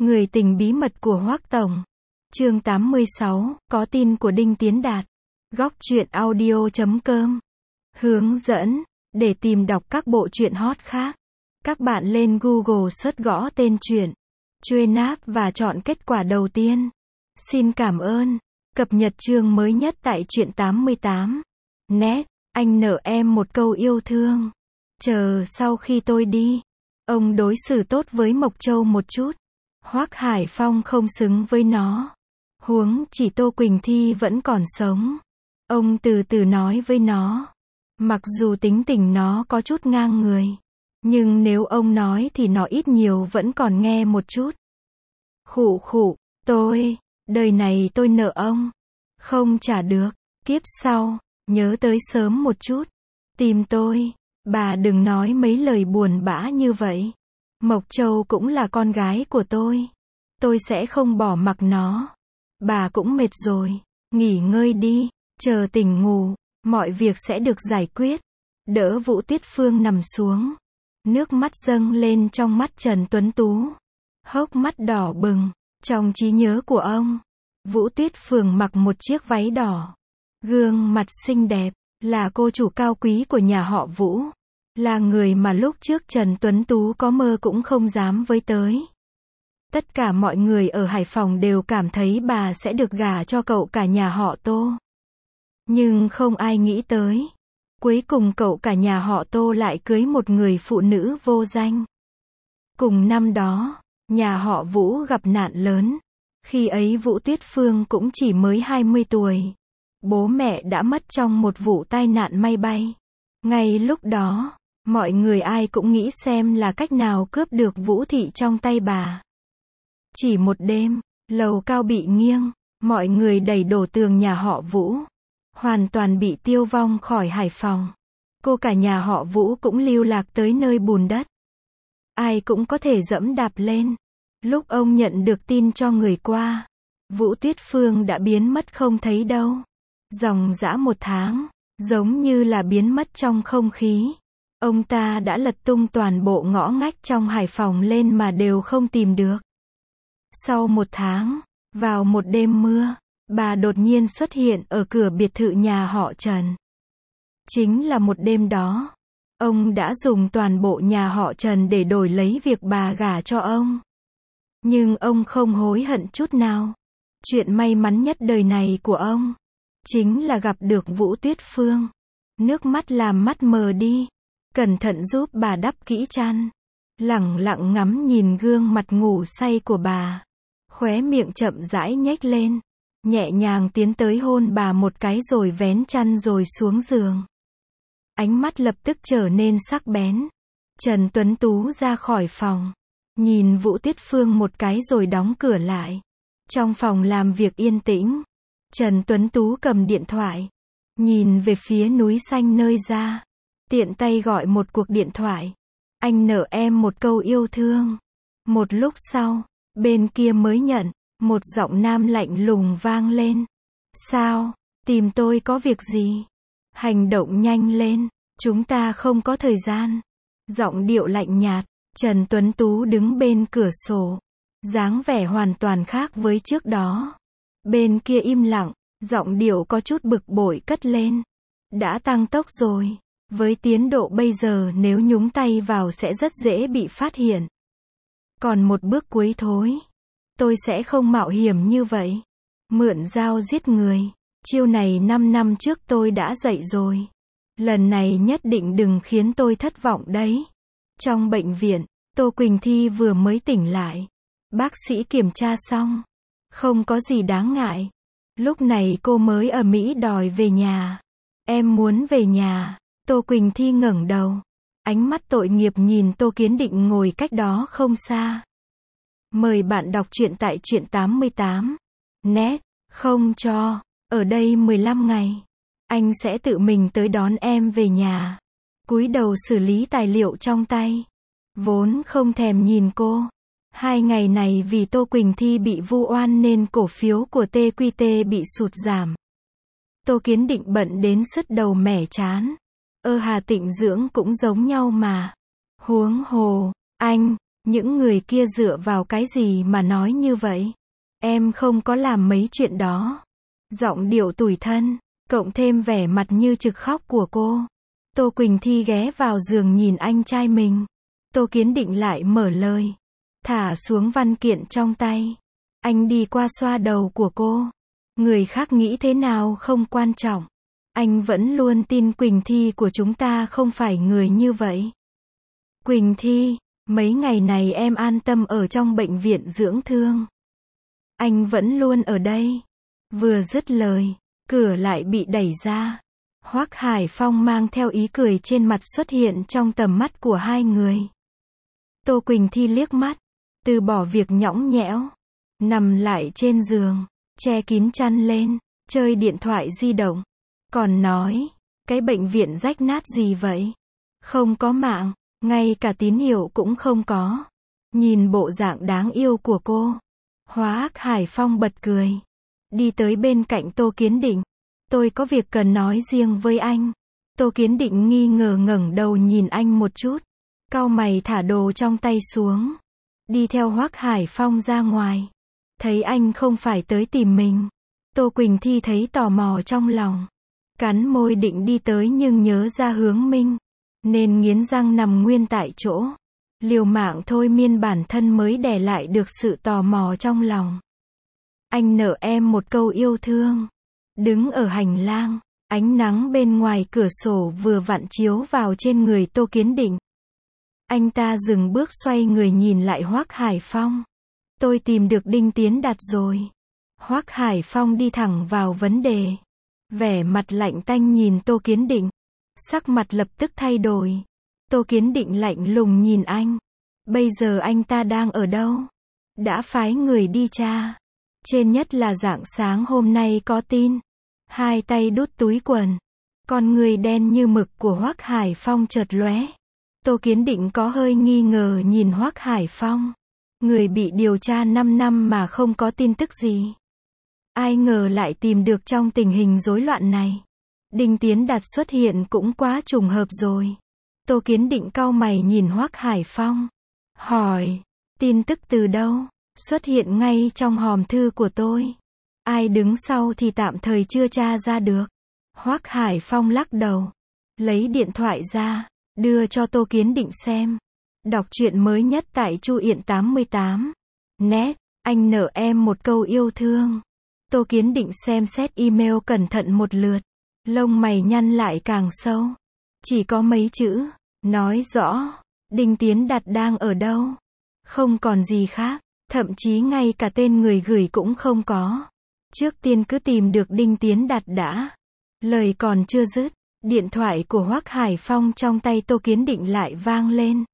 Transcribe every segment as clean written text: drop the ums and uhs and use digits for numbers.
Người tình bí mật của Hoắc Tổng. Chương 86, có tin của Đinh Tiến Đạt. Góc truyện audio.com. Hướng dẫn, để tìm đọc các bộ truyện hot khác. Các bạn lên Google search gõ tên truyện, truy nạp và chọn kết quả đầu tiên. Xin cảm ơn. Cập nhật chương mới nhất tại truyện 88. Nét, anh nợ em một câu yêu thương. Chờ sau khi tôi đi, ông đối xử tốt với Mộc Châu một chút. Hoắc Hải Phong không xứng với nó. Huống chỉ Tô Quỳnh Thi vẫn còn sống. Ông từ từ nói với nó. Mặc dù tính tình nó có chút ngang người, nhưng nếu ông nói thì nó ít nhiều vẫn còn nghe một chút. Khụ khụ, đời này tôi nợ ông. Không trả được, kiếp sau, nhớ tới sớm một chút. Tìm tôi, bà đừng nói mấy lời buồn bã như vậy. Mộc Châu cũng là con gái của tôi. Tôi sẽ không bỏ mặc nó. Bà cũng mệt rồi. Nghỉ ngơi đi. Chờ tỉnh ngủ, mọi việc sẽ được giải quyết. Đỡ Vũ Tuyết Phương nằm xuống. Nước mắt dâng lên trong mắt Trần Tuấn Tú. Hốc mắt đỏ bừng. Trong trí nhớ của ông, Vũ Tuyết Phương mặc một chiếc váy đỏ. Gương mặt xinh đẹp, là cô chủ cao quý của nhà họ Vũ. Là người mà lúc trước Trần Tuấn Tú có mơ cũng không dám với tới. Tất cả mọi người ở Hải Phòng đều cảm thấy bà sẽ được gả cho cậu cả nhà họ Tô. Nhưng không ai nghĩ tới. Cuối cùng cậu cả nhà họ Tô lại cưới một người phụ nữ vô danh. Cùng năm đó, nhà họ Vũ gặp nạn lớn. Khi ấy Vũ Tuyết Phương cũng chỉ mới 20 tuổi. Bố mẹ đã mất trong một vụ tai nạn máy bay. Ngay lúc đó, mọi người ai cũng nghĩ xem là cách nào cướp được Vũ thị trong tay bà. Chỉ một đêm, lầu cao bị nghiêng, mọi người đẩy đổ tường nhà họ Vũ. Hoàn toàn bị tiêu vong khỏi Hải Phòng. Cô cả nhà họ Vũ cũng lưu lạc tới nơi bùn đất. Ai cũng có thể dẫm đạp lên. Lúc ông nhận được tin cho người qua, Vũ Tuyết Phương đã biến mất không thấy đâu. Dòng dã một tháng, giống như là biến mất trong không khí. Ông ta đã lật tung toàn bộ ngõ ngách trong Hải Phòng lên mà đều không tìm được. Sau một tháng, vào một đêm mưa, bà đột nhiên xuất hiện ở cửa biệt thự nhà họ Trần. Chính là một đêm đó, ông đã dùng toàn bộ nhà họ Trần để đổi lấy việc bà gả cho ông. Nhưng ông không hối hận chút nào. Chuyện may mắn nhất đời này của ông, chính là gặp được Vũ Tuyết Phương. Nước mắt làm mắt mờ đi. Cẩn thận giúp bà đắp kỹ chăn. Lẳng lặng ngắm nhìn gương mặt ngủ say của bà. Khóe miệng chậm rãi nhếch lên. Nhẹ nhàng tiến tới hôn bà một cái rồi vén chăn rồi xuống giường. Ánh mắt lập tức trở nên sắc bén. Trần Tuấn Tú ra khỏi phòng. Nhìn Vũ Tuyết Phương một cái rồi đóng cửa lại. Trong phòng làm việc yên tĩnh, Trần Tuấn Tú cầm điện thoại. Nhìn về phía núi xanh nơi ra. Tiện tay gọi một cuộc điện thoại. Anh nợ em một câu yêu thương. Một lúc sau, bên kia mới nhận. Một giọng nam lạnh lùng vang lên. Sao? Tìm tôi có việc gì? Hành động nhanh lên. Chúng ta không có thời gian. Giọng điệu lạnh nhạt. Trần Tuấn Tú đứng bên cửa sổ. Dáng vẻ hoàn toàn khác với trước đó. Bên kia im lặng. Giọng điệu có chút bực bội cất lên. Đã tăng tốc rồi. Với tiến độ bây giờ nếu nhúng tay vào sẽ rất dễ bị phát hiện. Còn một bước cuối thôi. Tôi sẽ không mạo hiểm như vậy. Mượn dao giết người. Chiêu này 5 năm trước tôi đã dạy rồi. Lần này nhất định đừng khiến tôi thất vọng đấy. Trong bệnh viện, Tô Quỳnh Thi vừa mới tỉnh lại. Bác sĩ kiểm tra xong. Không có gì đáng ngại. Lúc này cô mới ở Mỹ đòi về nhà. Em muốn về nhà. Tô Quỳnh Thi ngẩng đầu. Ánh mắt tội nghiệp nhìn Tô Kiến Định ngồi cách đó không xa. Mời bạn đọc truyện tại truyện 88. Nét, không cho. Ở đây 15 ngày. Anh sẽ tự mình tới đón em về nhà. Cúi đầu xử lý tài liệu trong tay. Vốn không thèm nhìn cô. 2 ngày này vì Tô Quỳnh Thi bị vu oan nên cổ phiếu của TQT bị sụt giảm. Tô Kiến Định bận đến sứt đầu mẻ chán. Hà Tịnh Dưỡng cũng giống nhau mà. Huống hồ, anh, Những người kia dựa vào cái gì mà nói như vậy? Em không có làm mấy chuyện đó. Giọng điệu tủi thân, cộng thêm vẻ mặt như trực khóc của cô. Tô Quỳnh Thi ghé vào giường nhìn anh trai mình. Tô Kiến Định lại mở lời. Thả xuống văn kiện trong tay. Anh đi qua xoa đầu của cô. Người khác nghĩ thế nào không quan trọng. Anh vẫn luôn tin Quỳnh Thi của chúng ta không phải người như vậy. Quỳnh Thi, mấy ngày này em an tâm ở trong bệnh viện dưỡng thương. Anh vẫn luôn ở đây. Vừa dứt lời, cửa lại bị đẩy ra. Hoắc Hải Phong mang theo ý cười trên mặt xuất hiện trong tầm mắt của hai người. Tô Quỳnh Thi liếc mắt, từ bỏ việc nhõng nhẽo, nằm lại trên giường, che kín chăn lên, chơi điện thoại di động. Còn nói, cái bệnh viện rách nát gì vậy? Không có mạng, ngay cả tín hiệu cũng không có. Nhìn bộ dạng đáng yêu của cô, Hoắc Hải Phong bật cười. Đi tới bên cạnh Tô Kiến Định. Tôi có việc cần nói riêng với anh. Tô Kiến Định nghi ngờ ngẩng đầu nhìn anh một chút. Cau mày thả đồ trong tay xuống. Đi theo Hoắc Hải Phong ra ngoài. Thấy anh không phải tới tìm mình. Tô Quỳnh Thi thấy tò mò trong lòng. Cắn môi định đi tới nhưng nhớ ra Hướng Minh. Nên nghiến răng nằm nguyên tại chỗ. Liều mạng thôi miên bản thân mới đè lại được sự tò mò trong lòng. Anh nợ em một câu yêu thương. Đứng ở hành lang, ánh nắng bên ngoài cửa sổ vừa vặn chiếu vào trên người Tô Kiến Định. Anh ta dừng bước xoay người nhìn lại Hoắc Hải Phong. Tôi tìm được Đinh Tiến Đạt rồi. Hoắc Hải Phong đi thẳng vào vấn đề. Vẻ mặt lạnh tanh nhìn Tô Kiến Định. Sắc mặt lập tức thay đổi. Tô Kiến Định lạnh lùng nhìn anh. Bây giờ anh ta đang ở đâu? Đã phái người đi tra. Trên nhất là rạng sáng hôm nay có tin. Hai tay đút túi quần. Con người đen như mực của Hoắc Hải Phong chợt lóe. Tô Kiến Định có hơi nghi ngờ nhìn Hoắc Hải Phong. Người bị điều tra 5 năm mà không có tin tức gì. Ai ngờ lại tìm được trong tình hình rối loạn này. Đinh Tiến Đạt xuất hiện cũng quá trùng hợp rồi. Tô Kiến Định cau mày nhìn Hoắc Hải Phong. Hỏi, tin tức từ đâu? Xuất hiện ngay trong hòm thư của tôi. Ai đứng sau thì tạm thời chưa tra ra được. Hoắc Hải Phong lắc đầu. Lấy điện thoại ra, đưa cho Tô Kiến Định xem. Đọc truyện mới nhất tại Chu Yện 88. Net, anh nợ em một câu yêu thương. Tô Kiến Định xem xét email cẩn thận một lượt. Lông mày nhăn lại càng sâu. Chỉ có mấy chữ, nói rõ, Đinh Tiến Đạt đang ở đâu. Không còn gì khác, thậm chí ngay cả tên người gửi cũng không có. Trước tiên cứ tìm được Đinh Tiến Đạt đã. Lời còn chưa dứt, điện thoại của Hoắc Hải Phong trong tay Tô Kiến Định lại vang lên.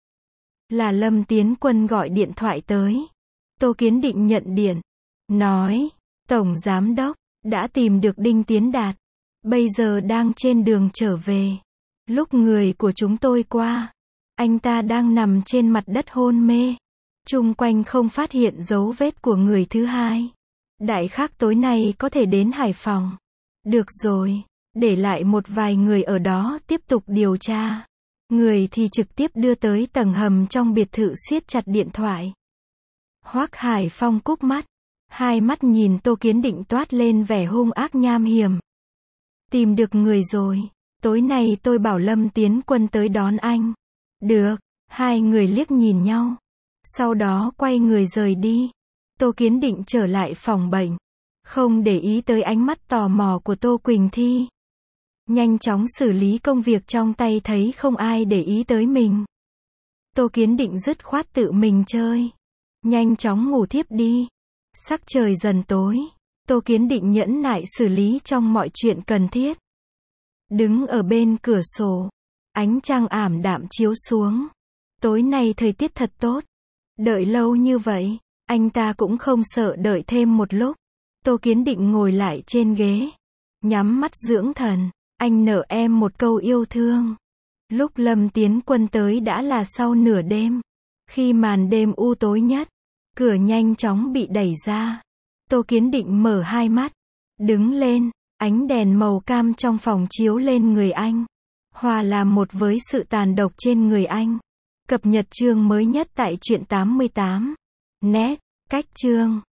Là Lâm Tiến Quân gọi điện thoại tới. Tô Kiến Định nhận điện. Nói, Tổng Giám Đốc, đã tìm được Đinh Tiến Đạt. Bây giờ đang trên đường trở về. Lúc người của chúng tôi qua, anh ta đang nằm trên mặt đất hôn mê. Chung quanh không phát hiện dấu vết của người thứ hai. Đại khái tối nay có thể đến Hải Phòng. Được rồi, để lại một vài người ở đó tiếp tục điều tra. Người thì trực tiếp đưa tới tầng hầm trong biệt thự siết chặt điện thoại. Hoắc Hải Phong cúp mắt. Hai mắt nhìn Tô Kiến Định toát lên vẻ hung ác nham hiểm. Tìm được người rồi. Tối nay tôi bảo Lâm Tiến Quân tới đón anh. Được. Hai người liếc nhìn nhau. Sau đó quay người rời đi. Tô Kiến Định trở lại phòng bệnh. Không để ý tới ánh mắt tò mò của Tô Quỳnh Thi. Nhanh chóng xử lý công việc trong tay thấy không ai để ý tới mình. Tô Kiến Định dứt khoát tự mình chơi. Nhanh chóng ngủ thiếp đi. Sắc trời dần tối. Tô Kiến Định nhẫn nại xử lý trong mọi chuyện cần thiết. Đứng ở bên cửa sổ. Ánh trăng ảm đạm chiếu xuống. Tối nay thời tiết thật tốt. Đợi lâu như vậy, anh ta cũng không sợ đợi thêm một lúc. Tô Kiến Định ngồi lại trên ghế. Nhắm mắt dưỡng thần. Anh nợ em một câu yêu thương. Lúc Lâm Tiến Quân tới đã là sau nửa đêm. Khi màn đêm u tối nhất, cửa nhanh chóng bị đẩy ra. Tô Kiến Định mở hai mắt. Đứng lên, ánh đèn màu cam trong phòng chiếu lên người anh. Hòa làm một với sự tàn độc trên người anh. Cập nhật chương mới nhất tại truyện 88. Net, cách chương